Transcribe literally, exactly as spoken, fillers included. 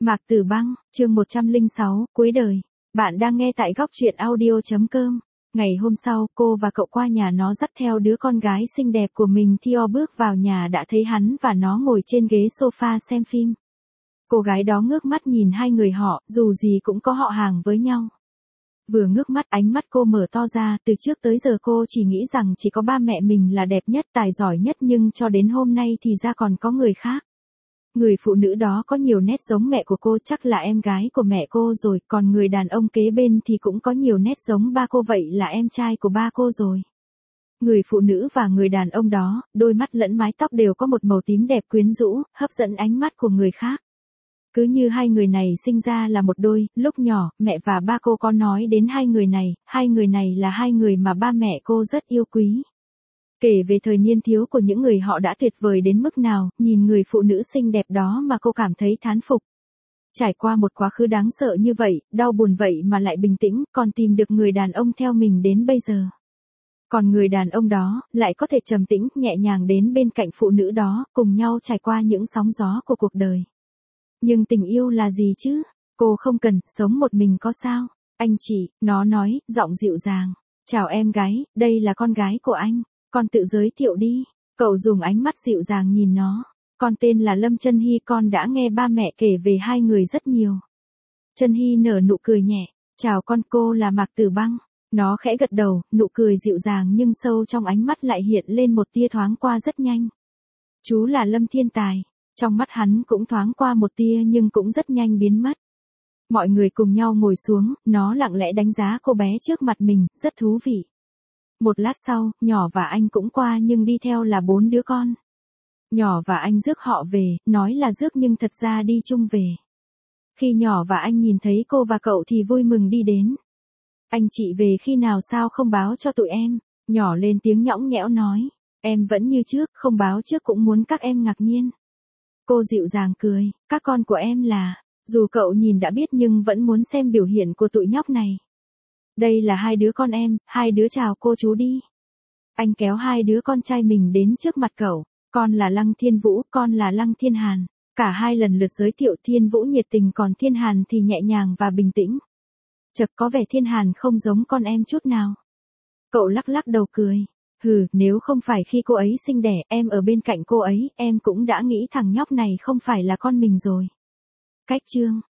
Mạc Tử Băng, chương một trăm lẻ sáu, cuối đời. Bạn đang nghe tại góc truyện audio.com. Ngày hôm sau, cô và cậu qua nhà nó dắt theo đứa con gái xinh đẹp của mình. Theo bước vào nhà đã thấy hắn và nó ngồi trên ghế sofa xem phim. Cô gái đó ngước mắt nhìn hai người họ, dù gì cũng có họ hàng với nhau. Vừa ngước mắt ánh mắt cô mở to ra, từ trước tới giờ cô chỉ nghĩ rằng chỉ có ba mẹ mình là đẹp nhất, tài giỏi nhất, nhưng cho đến hôm nay thì ra còn có người khác. Người phụ nữ đó có nhiều nét giống mẹ của cô, chắc là em gái của mẹ cô rồi, còn người đàn ông kế bên thì cũng có nhiều nét giống ba cô, vậy là em trai của ba cô rồi. Người phụ nữ và người đàn ông đó, đôi mắt lẫn mái tóc đều có một màu tím đẹp quyến rũ, hấp dẫn ánh mắt của người khác. Cứ như hai người này sinh ra là một đôi. Lúc nhỏ, mẹ và ba cô có nói đến hai người này, hai người này là hai người mà ba mẹ cô rất yêu quý. Kể về thời niên thiếu của những người họ đã tuyệt vời đến mức nào, nhìn người phụ nữ xinh đẹp đó mà cô cảm thấy thán phục. Trải qua một quá khứ đáng sợ như vậy, đau buồn vậy mà lại bình tĩnh, còn tìm được người đàn ông theo mình đến bây giờ. Còn người đàn ông đó, lại có thể trầm tĩnh, nhẹ nhàng đến bên cạnh phụ nữ đó, cùng nhau trải qua những sóng gió của cuộc đời. Nhưng tình yêu là gì chứ? Cô không cần, sống một mình có sao? Anh chị, nó nói, giọng dịu dàng. Chào em gái, đây là con gái của anh. Con tự giới thiệu đi. Cậu dùng ánh mắt dịu dàng nhìn nó. Con tên là Lâm Chân Hy, con đã nghe ba mẹ kể về hai người rất nhiều. Chân Hy nở nụ cười nhẹ. Chào con, cô là Mạc Tử Băng. Nó khẽ gật đầu, nụ cười dịu dàng nhưng sâu trong ánh mắt lại hiện lên một tia thoáng qua rất nhanh. Chú là Lâm Thiên Tài. Trong mắt hắn cũng thoáng qua một tia nhưng cũng rất nhanh biến mất. Mọi người cùng nhau ngồi xuống, nó lặng lẽ đánh giá cô bé trước mặt mình, rất thú vị. Một lát sau, nhỏ và anh cũng qua nhưng đi theo là bốn đứa con. Nhỏ và anh rước họ về, nói là rước nhưng thật ra đi chung về. Khi nhỏ và anh nhìn thấy cô và cậu thì vui mừng đi đến. Anh chị về khi nào sao không báo cho tụi em? Nhỏ lên tiếng nhõng nhẽo nói. Em vẫn như trước, không báo trước cũng muốn các em ngạc nhiên. Cô dịu dàng cười, các con của em là, dù cậu nhìn đã biết nhưng vẫn muốn xem biểu hiện của tụi nhóc này. Đây là hai đứa con em, hai đứa chào cô chú đi. Anh kéo hai đứa con trai mình đến trước mặt cậu, con là Lăng Thiên Vũ, con là Lăng Thiên Hàn. Cả hai lần lượt giới thiệu. Thiên Vũ nhiệt tình còn Thiên Hàn thì nhẹ nhàng và bình tĩnh. Chật, có vẻ Thiên Hàn không giống con em chút nào. Cậu lắc lắc đầu cười. Hừ, nếu không phải khi cô ấy sinh đẻ, em ở bên cạnh cô ấy, em cũng đã nghĩ thằng nhóc này không phải là con mình rồi. Cách chương.